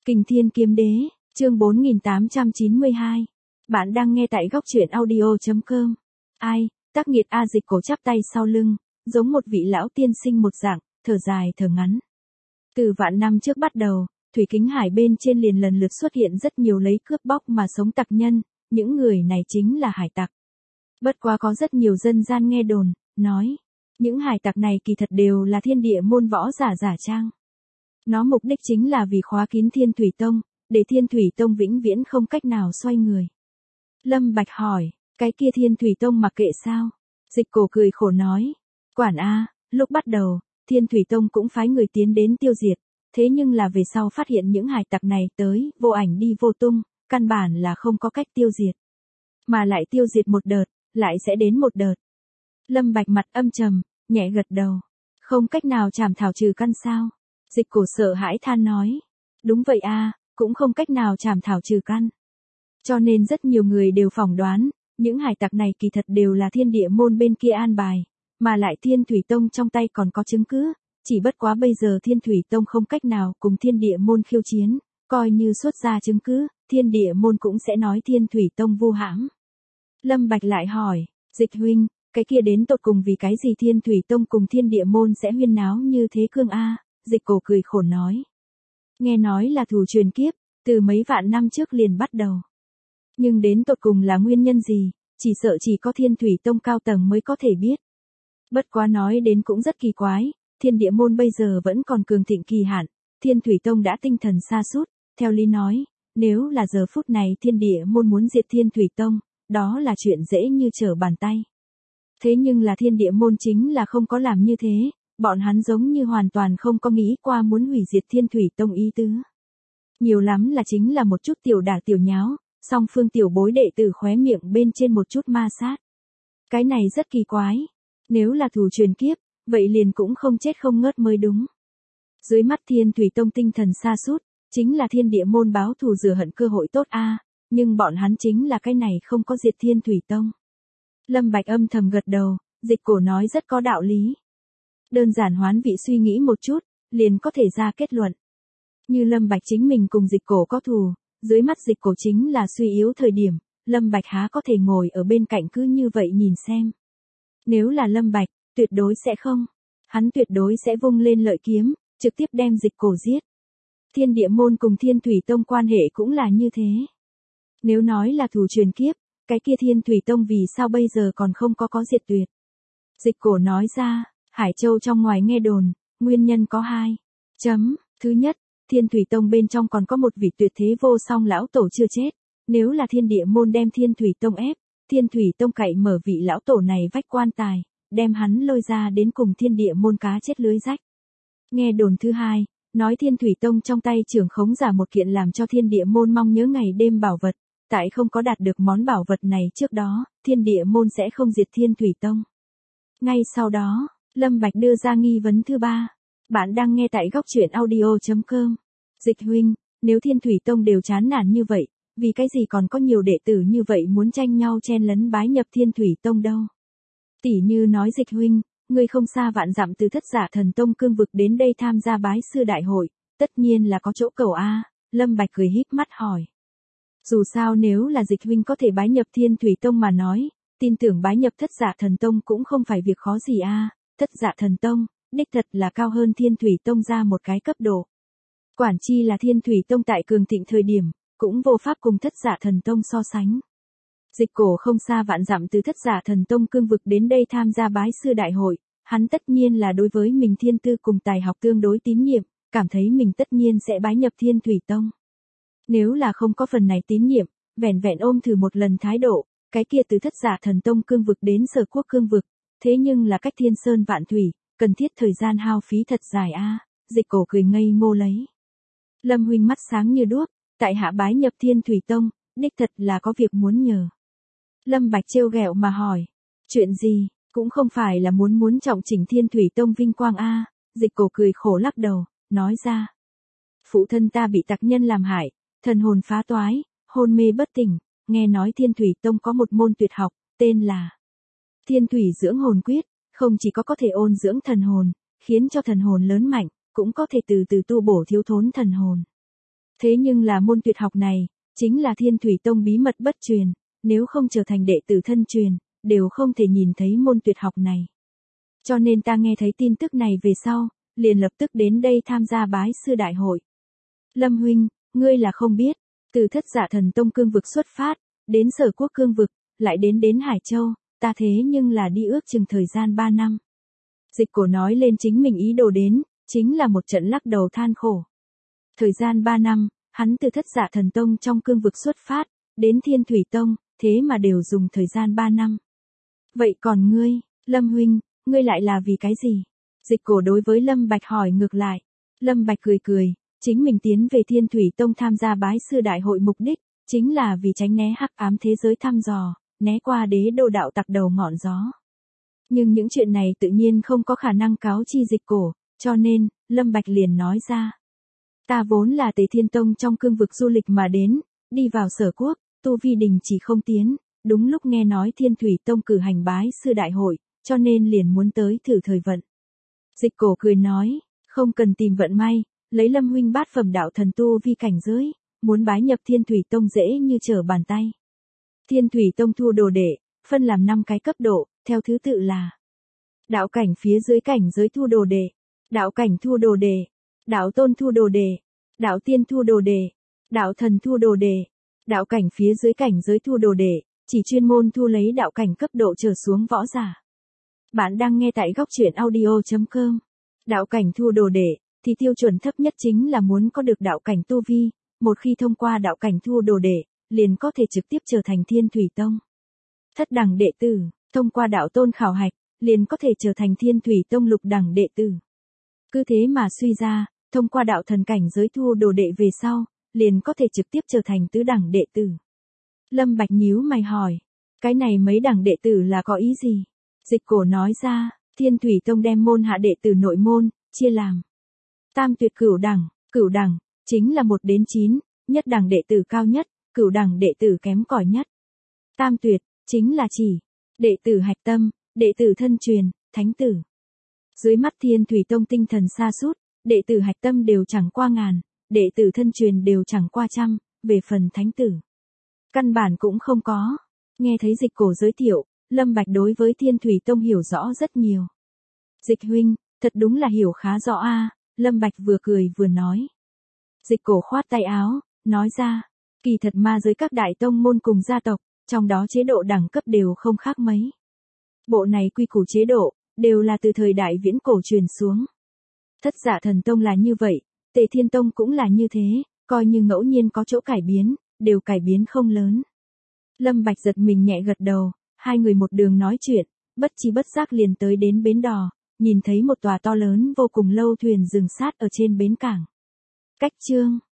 Kình Thiên Kiếm Đế, chương 4892. Bạn đang nghe tại góc truyện audio.com. Ai, tác nghiệt A Dịch Cổ chắp tay sau lưng, giống một vị lão tiên sinh một dạng, thở dài thở ngắn. Từ vạn năm trước bắt đầu, thủy kính hải bên trên liền lần lượt xuất hiện rất nhiều lấy cướp bóc mà sống tặc nhân, những người này chính là hải tặc. Bất quá có rất nhiều dân gian nghe đồn, nói, những hải tặc này kỳ thật đều là thiên địa môn võ giả giả trang. Nó mục đích chính là vì khóa kín Thiên Thủy Tông, để Thiên Thủy Tông vĩnh viễn không cách nào xoay người. Lâm Bạch hỏi, cái kia Thiên Thủy Tông mặc kệ sao? Dịch Cổ cười khổ nói, quản a, lúc bắt đầu, Thiên Thủy Tông cũng phái người tiến đến tiêu diệt, thế nhưng là về sau phát hiện những hải tặc này tới, vô ảnh đi vô tung, căn bản là không có cách tiêu diệt. Mà lại tiêu diệt một đợt, lại sẽ đến một đợt. Lâm Bạch mặt âm trầm, nhẹ gật đầu. Không cách nào chảm thảo trừ căn sao? Dịch Cổ sợ hãi than nói. Đúng vậy a, cũng không cách nào chảm thảo trừ căn. Cho nên rất nhiều người đều phỏng đoán, những hải tặc này kỳ thật đều là thiên địa môn bên kia an bài, mà lại Thiên Thủy Tông trong tay còn có chứng cứ, chỉ bất quá bây giờ Thiên Thủy Tông không cách nào cùng thiên địa môn khiêu chiến, coi như xuất ra chứng cứ, thiên địa môn cũng sẽ nói Thiên Thủy Tông vu hãm. Lâm Bạch lại hỏi, Dịch huynh, cái kia đến tột cùng vì cái gì Thiên Thủy Tông cùng thiên địa môn sẽ huyên náo như thế cương a? Dịch Cổ cười khổ nói. Nghe nói là thù truyền kiếp, từ mấy vạn năm trước liền bắt đầu. Nhưng đến tột cùng là nguyên nhân gì, chỉ sợ chỉ có Thiên Thủy Tông cao tầng mới có thể biết. Bất quá nói đến cũng rất kỳ quái, thiên địa môn bây giờ vẫn còn cường thịnh kỳ hạn, Thiên Thủy Tông đã tinh thần sa sút, theo lý nói, nếu là giờ phút này thiên địa môn muốn diệt Thiên Thủy Tông, đó là chuyện dễ như trở bàn tay. Thế nhưng là thiên địa môn chính là không có làm như thế, bọn hắn giống như hoàn toàn không có nghĩ qua muốn hủy diệt Thiên Thủy Tông ý tứ. Nhiều lắm là chính là một chút tiểu đả tiểu nháo, song phương tiểu bối đệ tử khóe miệng bên trên một chút ma sát. Cái này rất kỳ quái, nếu là thù truyền kiếp, vậy liền cũng không chết không ngớt mới đúng. Dưới mắt Thiên Thủy Tông tinh thần sa sút, chính là thiên địa môn báo thù rửa hận cơ hội tốt a, nhưng bọn hắn chính là cái này không có diệt Thiên Thủy Tông. Lâm Bạch âm thầm gật đầu, Dịch Cổ nói rất có đạo lý. Đơn giản hoán vị suy nghĩ một chút, liền có thể ra kết luận. Như Lâm Bạch chính mình cùng Dịch Cổ có thù, dưới mắt Dịch Cổ chính là suy yếu thời điểm, Lâm Bạch há có thể ngồi ở bên cạnh cứ như vậy nhìn xem. Nếu là Lâm Bạch, tuyệt đối sẽ không. Hắn tuyệt đối sẽ vung lên lợi kiếm, trực tiếp đem Dịch Cổ giết. Thiên địa môn cùng Thiên Thủy Tông quan hệ cũng là như thế. Nếu nói là thù truyền kiếp, cái kia Thiên Thủy Tông vì sao bây giờ còn không có diệt tuyệt. Dịch Cổ nói ra, Hải Châu trong ngoài nghe đồn, nguyên nhân có hai. Thứ nhất, Thiên Thủy Tông bên trong còn có một vị tuyệt thế vô song lão tổ chưa chết. Nếu là thiên địa môn đem Thiên Thủy Tông ép, Thiên Thủy Tông cậy mở vị lão tổ này vách quan tài, đem hắn lôi ra đến cùng thiên địa môn cá chết lưới rách. Nghe đồn thứ hai, nói Thiên Thủy Tông trong tay trưởng khống giả một kiện làm cho thiên địa môn mong nhớ ngày đêm bảo vật, tại không có đạt được món bảo vật này trước đó, thiên địa môn sẽ không diệt Thiên Thủy Tông. Ngay sau đó, Lâm Bạch đưa ra nghi vấn thứ ba. Bạn đang nghe tại góc truyện audio.com. Dịch huynh, nếu Thiên Thủy Tông đều chán nản như vậy, vì cái gì còn có nhiều đệ tử như vậy muốn tranh nhau chen lấn bái nhập Thiên Thủy Tông đâu? Tỷ như nói Dịch huynh, ngươi không xa vạn dặm từ Thất Giả Thần Tông cương vực đến đây tham gia bái sư đại hội, tất nhiên là có chỗ cầu a. Lâm Bạch cười híp mắt hỏi. Dù sao nếu là Dịch huynh có thể bái nhập Thiên Thủy Tông mà nói, tin tưởng bái nhập Thất Giả Thần Tông cũng không phải việc khó gì a. Thất Giả Thần Tông, đích thật là cao hơn Thiên Thủy Tông ra một cái cấp độ. Quản chi là Thiên Thủy Tông tại cường thịnh thời điểm, cũng vô pháp cùng Thất Giả Thần Tông so sánh. Dịch Cổ không xa vạn dặm từ Thất Giả Thần Tông cương vực đến đây tham gia bái sư đại hội, hắn tất nhiên là đối với mình thiên tư cùng tài học tương đối tín nhiệm, cảm thấy mình tất nhiên sẽ bái nhập Thiên Thủy Tông. Nếu là không có phần này tín nhiệm, vẻn vẹn ôm thử một lần thái độ, cái kia từ Thất Giả Thần Tông cương vực đến Sở Quốc cương vực, thế nhưng là cách thiên sơn vạn thủy, cần thiết thời gian hao phí thật dài a. Dịch Cổ cười ngây ngô lấy. Lâm huynh mắt sáng như đuốc, tại hạ bái nhập Thiên Thủy Tông, đích thật là có việc muốn nhờ. Lâm Bạch trêu ghẹo mà hỏi, chuyện gì, cũng không phải là muốn trọng chỉnh Thiên Thủy Tông vinh quang a. Dịch Cổ cười khổ lắc đầu, nói ra. Phụ thân ta bị tặc nhân làm hại, thần hồn phá toái, hôn mê bất tỉnh, nghe nói Thiên Thủy Tông có một môn tuyệt học, tên là Thiên Thủy Dưỡng Hồn Quyết, không chỉ có thể ôn dưỡng thần hồn, khiến cho thần hồn lớn mạnh, cũng có thể từ từ tu bổ thiếu thốn thần hồn. Thế nhưng là môn tuyệt học này, chính là Thiên Thủy Tông bí mật bất truyền, nếu không trở thành đệ tử thân truyền, đều không thể nhìn thấy môn tuyệt học này. Cho nên ta nghe thấy tin tức này về sau, liền lập tức đến đây tham gia bái sư đại hội. Lâm huynh, ngươi là không biết, từ Thất Dạ Thần Tông cương vực xuất phát, đến Sở Quốc cương vực, lại đến Hải Châu, ta thế nhưng là đi ước chừng thời gian 3 năm. Dịch Cổ nói lên chính mình ý đồ đến, chính là một trận lắc đầu than khổ. Thời gian 3 năm, hắn từ Thất Dạ Thần Tông trong cương vực xuất phát, đến Thiên Thủy Tông, thế mà đều dùng thời gian 3 năm. Vậy còn ngươi, Lâm huynh, ngươi lại là vì cái gì? Dịch Cổ đối với Lâm Bạch hỏi ngược lại. Lâm Bạch cười cười, chính mình tiến về Thiên Thủy Tông tham gia bái sư đại hội mục đích, chính là vì tránh né hắc ám thế giới thăm dò, né qua đế đô đạo tặc đầu ngọn gió. Nhưng những chuyện này tự nhiên không có khả năng cáo chi Dịch Cổ, cho nên, Lâm Bạch liền nói ra. Ta vốn là Tề Thiên Tông trong cương vực du lịch mà đến, đi vào Sở Quốc, tu vi đình chỉ không tiến, đúng lúc nghe nói Thiên Thủy Tông cử hành bái sư đại hội, cho nên liền muốn tới thử thời vận. Dịch Cổ cười nói, không cần tìm vận may, lấy Lâm huynh bát phẩm đạo thần tu vi cảnh giới, muốn bái nhập Thiên Thủy Tông dễ như trở bàn tay. Thiên Thủy Tông thu đồ đệ, phân làm 5 cái cấp độ, theo thứ tự là đạo cảnh phía dưới cảnh giới thu đồ đệ, đạo cảnh thu đồ đệ, đạo tôn thu đồ đệ, đạo tiên thu đồ đệ, đạo thần thu đồ đệ. Đạo cảnh phía dưới cảnh giới thu đồ đệ, chỉ chuyên môn thu lấy đạo cảnh cấp độ trở xuống võ giả. Bạn đang nghe tại góc truyện audio.com. Đạo cảnh thu đồ đệ, thì tiêu chuẩn thấp nhất chính là muốn có được đạo cảnh tu vi, một khi thông qua đạo cảnh thu đồ đệ, liền có thể trực tiếp trở thành Thiên Thủy Tông. Thất đẳng đệ tử, thông qua đạo tôn khảo hạch, liền có thể trở thành Thiên Thủy Tông lục đẳng đệ tử. Cứ thế mà suy ra, thông qua đạo thần cảnh giới thu đồ đệ về sau, liền có thể trực tiếp trở thành tứ đẳng đệ tử. Lâm Bạch nhíu mày hỏi, cái này mấy đẳng đệ tử là có ý gì? Dịch Cổ nói ra, Thiên Thủy Tông đem môn hạ đệ tử nội môn, chia làm tam tuyệt cửu đẳng, chính là 1 đến 9, nhất đẳng đệ tử cao nhất, cửu đẳng đệ tử kém cỏi nhất. Tam tuyệt, chính là chỉ, đệ tử hạch tâm, đệ tử thân truyền, thánh tử. Dưới mắt Thiên Thủy Tông tinh thần sa sút, đệ tử hạch tâm đều chẳng qua ngàn, đệ tử thân truyền đều chẳng qua trăm, về phần thánh tử. Căn bản cũng không có. Nghe thấy Dịch Cổ giới thiệu, Lâm Bạch đối với Thiên Thủy Tông hiểu rõ rất nhiều. Dịch huynh, thật đúng là hiểu khá rõ a. Lâm Bạch vừa cười vừa nói. Dịch Cổ khoát tay áo, nói ra, kỳ thật ma giới các đại tông môn cùng gia tộc, trong đó chế độ đẳng cấp đều không khác mấy. Bộ này quy củ chế độ, đều là từ thời đại viễn cổ truyền xuống. Thất Dạ Thần Tông là như vậy, Tề Thiên Tông cũng là như thế, coi như ngẫu nhiên có chỗ cải biến, đều cải biến không lớn. Lâm Bạch giật mình nhẹ gật đầu, hai người một đường nói chuyện, bất chi bất giác liền tới đến bến đò, nhìn thấy một tòa to lớn vô cùng lâu thuyền dừng sát ở trên bến cảng. Cách chương